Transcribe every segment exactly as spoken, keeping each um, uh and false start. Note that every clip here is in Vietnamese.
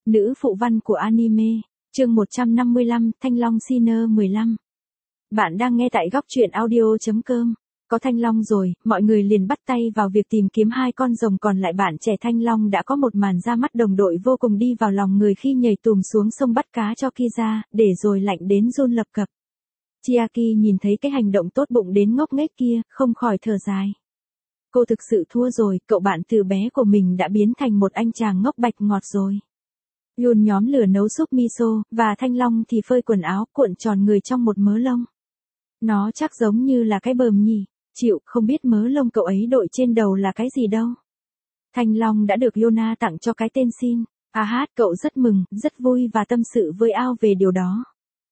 nữ phụ văn của anime, chương một trăm năm mươi lăm, Thanh Long Sinner mười lăm. Bạn đang nghe tại góc truyện audio chấm com. Có Thanh Long rồi, mọi người liền bắt tay vào việc tìm kiếm hai con rồng còn lại. Bạn trẻ Thanh Long đã có một màn ra mắt đồng đội vô cùng đi vào lòng người khi nhảy tùm xuống sông bắt cá cho Kiza, để rồi lạnh đến run lập cập. Chiaki nhìn thấy cái hành động tốt bụng đến ngốc nghếch kia, không khỏi thở dài. Cô thực sự thua rồi, cậu bạn từ bé của mình đã biến thành một anh chàng ngốc bạch ngọt rồi. Yun nhóm lửa nấu súp miso, và Thanh Long thì phơi quần áo cuộn tròn người trong một mớ lông. Nó chắc giống như là cái bờm nhỉ, chịu, không biết mớ lông cậu ấy đội trên đầu là cái gì đâu. Thanh Long đã được Yona tặng cho cái tên Shin. À hát, cậu rất mừng, rất vui và tâm sự với Ao về điều đó.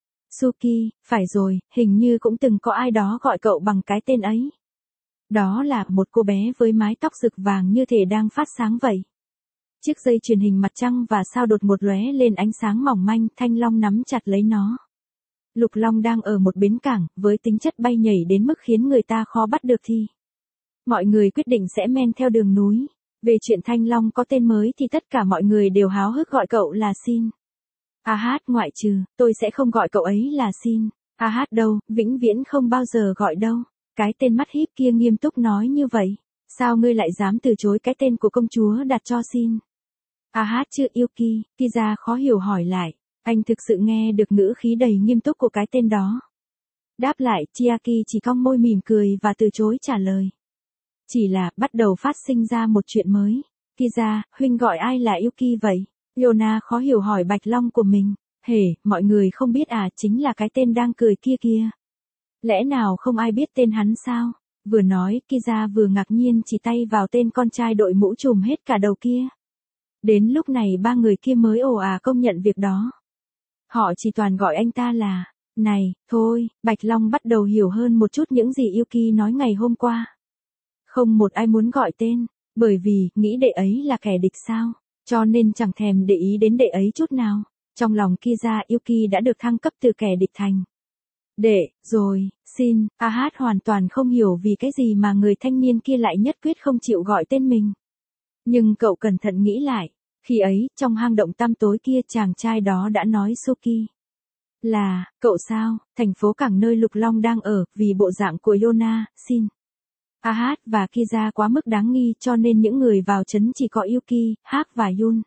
Suki, phải rồi, hình như cũng từng có ai đó gọi cậu bằng cái tên ấy. Đó là một cô bé với mái tóc rực vàng như thể đang phát sáng vậy. Chiếc dây chuyền hình mặt trăng và sao đột một lóe lên ánh sáng mỏng manh. Thanh Long nắm chặt lấy nó. Lục Long đang ở một bến cảng, với tính chất bay nhảy đến mức khiến người ta khó bắt được thì. Mọi người quyết định sẽ men theo đường núi. Về chuyện Thanh Long có tên mới thì tất cả mọi người đều háo hức gọi cậu là Shin. À hát, ngoại trừ, tôi sẽ không gọi cậu ấy là Shin. À hát đâu, vĩnh viễn không bao giờ gọi đâu. Cái tên mắt híp kia nghiêm túc nói như vậy. Sao ngươi lại dám từ chối cái tên của công chúa đặt cho Shin? À hát chứ Yuki, Kiza khó hiểu hỏi lại. Anh thực sự nghe được ngữ khí đầy nghiêm túc của cái tên đó. Đáp lại, Chiaki chỉ cong môi mỉm cười và từ chối trả lời. Chỉ là, bắt đầu phát sinh ra một chuyện mới. Kiza, huynh gọi ai là Yuki vậy? Yona khó hiểu hỏi Bạch Long của mình. Hề, mọi người không biết à, chính là cái tên đang cười kia kia. Lẽ nào không ai biết tên hắn sao? Vừa nói, Kiza vừa ngạc nhiên chỉ tay vào tên con trai đội mũ trùm hết cả đầu kia. Đến lúc này ba người kia mới ồ à công nhận việc đó. Họ chỉ toàn gọi anh ta là, này, thôi, Bạch Long bắt đầu hiểu hơn một chút những gì Yuki nói ngày hôm qua. Không một ai muốn gọi tên, bởi vì, nghĩ đệ ấy là kẻ địch sao, cho nên chẳng thèm để ý đến đệ ấy chút nào. Trong lòng Kiza, Yuki đã được thăng cấp từ kẻ địch thành đệ, rồi, Shin. A hát hoàn toàn không hiểu vì cái gì mà người thanh niên kia lại nhất quyết không chịu gọi tên mình. Nhưng cậu cẩn thận nghĩ lại. Khi ấy, trong hang động tăm tối kia chàng trai đó đã nói Suki. Là, cậu sao, thành phố cảng nơi Lục Long đang ở, vì bộ dạng của Yona, Shin. A hát và Kiza quá mức đáng nghi cho nên những người vào trấn chỉ có Yuki, Hak và Yun.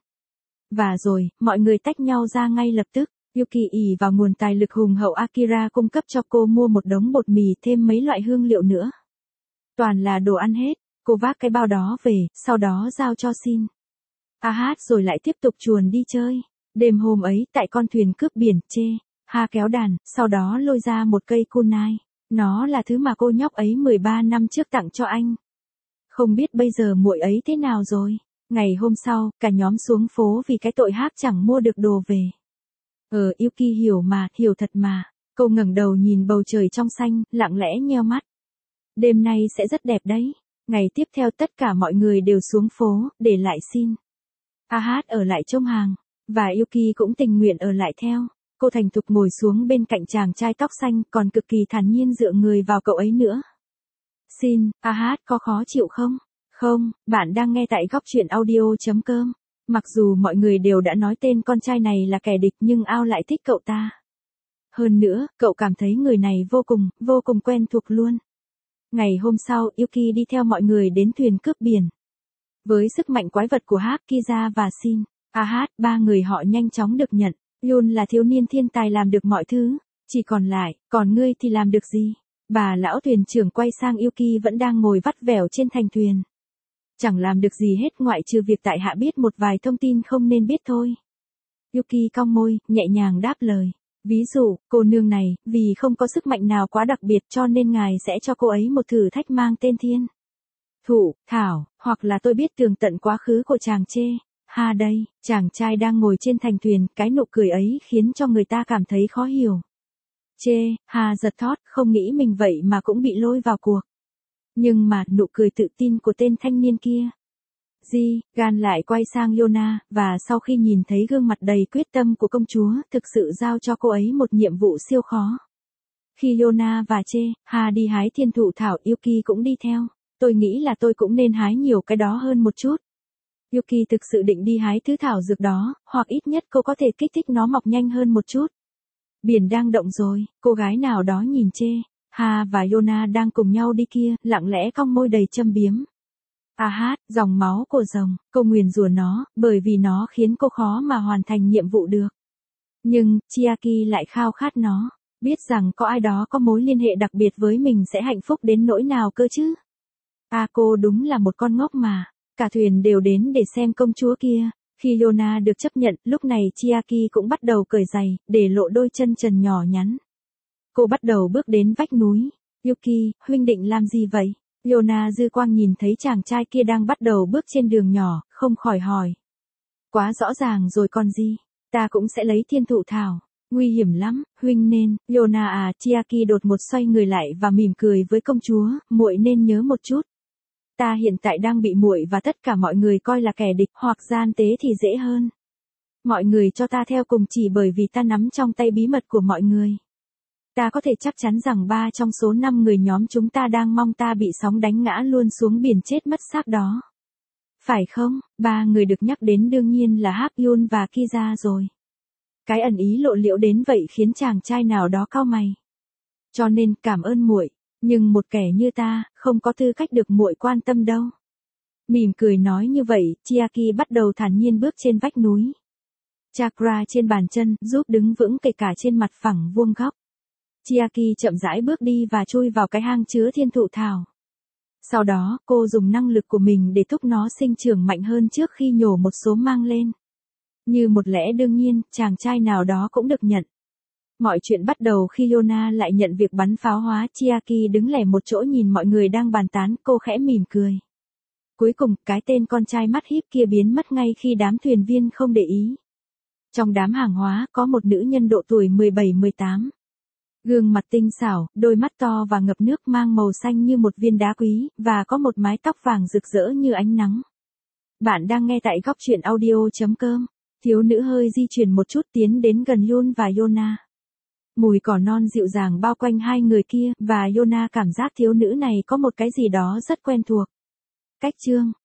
Và rồi, mọi người tách nhau ra ngay lập tức. Yuki ỷ vào nguồn tài lực hùng hậu Akira cung cấp cho cô mua một đống bột mì thêm mấy loại hương liệu nữa. Toàn là đồ ăn hết, cô vác cái bao đó về, sau đó giao cho Shin. A hát rồi lại tiếp tục chuồn đi chơi. Đêm hôm ấy, tại con thuyền cướp biển, Chê, Ha kéo đàn, sau đó lôi ra một cây kunai. Nó là thứ mà cô nhóc ấy mười ba năm trước tặng cho anh. Không biết bây giờ muội ấy thế nào rồi. Ngày hôm sau, cả nhóm xuống phố vì cái tội Hak chẳng mua được đồ về. Ờ, Yuki hiểu mà, hiểu thật mà. Cô ngẩng đầu nhìn bầu trời trong xanh, lặng lẽ nheo mắt. Đêm nay sẽ rất đẹp đấy. Ngày tiếp theo tất cả mọi người đều xuống phố, để lại Shin. A hát ở lại trông hàng, và Yuki cũng tình nguyện ở lại theo. Cô thành thục ngồi xuống bên cạnh chàng trai tóc xanh, còn cực kỳ thản nhiên dựa người vào cậu ấy nữa. Shin, A hát có khó chịu không? Không, bạn đang nghe tại góc truyện audio chấm com. Mặc dù mọi người đều đã nói tên con trai này là kẻ địch nhưng Ao lại thích cậu ta. Hơn nữa, cậu cảm thấy người này vô cùng, vô cùng quen thuộc luôn. Ngày hôm sau, Yuki đi theo mọi người đến thuyền cướp biển. Với sức mạnh quái vật của Hak, Kiza và Shin, A hát, ba người họ nhanh chóng được nhận. Yun là thiếu niên thiên tài làm được mọi thứ, chỉ còn lại, còn ngươi thì làm được gì? Bà lão thuyền trưởng quay sang Yuki vẫn đang ngồi vắt vẻo trên thành thuyền. Chẳng làm được gì hết ngoại trừ việc tại hạ biết một vài thông tin không nên biết thôi. Yuki cong môi, nhẹ nhàng đáp lời. Ví dụ, cô nương này, vì không có sức mạnh nào quá đặc biệt cho nên ngài sẽ cho cô ấy một thử thách mang tên thiên Thụ, Thảo, hoặc là tôi biết tường tận quá khứ của chàng Chê. Ha đây, chàng trai đang ngồi trên thành thuyền, cái nụ cười ấy khiến cho người ta cảm thấy khó hiểu. Chê, Ha giật thót, không nghĩ mình vậy mà cũng bị lôi vào cuộc. Nhưng mà, nụ cười tự tin của tên thanh niên kia. Di, gan lại quay sang Yona, và sau khi nhìn thấy gương mặt đầy quyết tâm của công chúa, thực sự giao cho cô ấy một nhiệm vụ siêu khó. Khi Yona và Chê, Ha đi hái thiên thụ thảo, Yuki cũng đi theo. Tôi nghĩ là tôi cũng nên hái nhiều cái đó hơn một chút. Yuki thực sự định đi hái thứ thảo dược đó, hoặc ít nhất cô có thể kích thích nó mọc nhanh hơn một chút. Biển đang động rồi, cô gái nào đó nhìn chê. Ha và Yona đang cùng nhau đi kia, lặng lẽ cong môi đầy châm biếm. A hát, dòng máu của rồng, cô nguyền rủa nó, bởi vì nó khiến cô khó mà hoàn thành nhiệm vụ được. Nhưng, Chiaki lại khao khát nó, biết rằng có ai đó có mối liên hệ đặc biệt với mình sẽ hạnh phúc đến nỗi nào cơ chứ. À cô đúng là một con ngốc mà, cả thuyền đều đến để xem công chúa kia. Khi Yona được chấp nhận, lúc này Chiaki cũng bắt đầu cởi giày, để lộ đôi chân trần nhỏ nhắn. Cô bắt đầu bước đến vách núi. Yuki, huynh định làm gì vậy? Yona dư quang nhìn thấy chàng trai kia đang bắt đầu bước trên đường nhỏ, không khỏi hỏi. Quá rõ ràng rồi còn gì, ta cũng sẽ lấy thiên thụ thảo. Nguy hiểm lắm, huynh nên, Yona à, Chiaki đột một xoay người lại và mỉm cười với công chúa, muội nên nhớ một chút. Ta hiện tại đang bị muội và tất cả mọi người coi là kẻ địch hoặc gian tế thì dễ hơn. Mọi người cho ta theo cùng chỉ bởi vì ta nắm trong tay bí mật của mọi người. Ta có thể chắc chắn rằng ba trong số năm người nhóm chúng ta đang mong ta bị sóng đánh ngã luôn xuống biển chết mất xác đó. Phải không? Ba người được nhắc đến đương nhiên là Hakyun và Kiza rồi. Cái ẩn ý lộ liễu đến vậy khiến chàng trai nào đó cau mày. Cho nên cảm ơn muội, nhưng một kẻ như ta, không có tư cách được muội quan tâm đâu. Mỉm cười nói như vậy, Chiaki bắt đầu thản nhiên bước trên vách núi. Chakra trên bàn chân, giúp đứng vững kể cả trên mặt phẳng vuông góc. Chiaki chậm rãi bước đi và chui vào cái hang chứa thiên thụ thảo. Sau đó, cô dùng năng lực của mình để thúc nó sinh trưởng mạnh hơn trước khi nhổ một số mang lên. Như một lẽ đương nhiên, chàng trai nào đó cũng được nhận. Mọi chuyện bắt đầu khi Yona lại nhận việc bắn pháo hóa. Chiaki đứng lẻ một chỗ nhìn mọi người đang bàn tán, cô khẽ mỉm cười. Cuối cùng, cái tên con trai mắt híp kia biến mất ngay khi đám thuyền viên không để ý. Trong đám hàng hóa, có một nữ nhân độ tuổi mười bảy mười tám. Gương mặt tinh xảo, đôi mắt to và ngập nước mang màu xanh như một viên đá quý, và có một mái tóc vàng rực rỡ như ánh nắng. Bạn đang nghe tại góc truyện audio chấm com. Thiếu nữ hơi di chuyển một chút tiến đến gần Yun và Yona. Mùi cỏ non dịu dàng bao quanh hai người kia, và Yona cảm giác thiếu nữ này có một cái gì đó rất quen thuộc. Cách chương,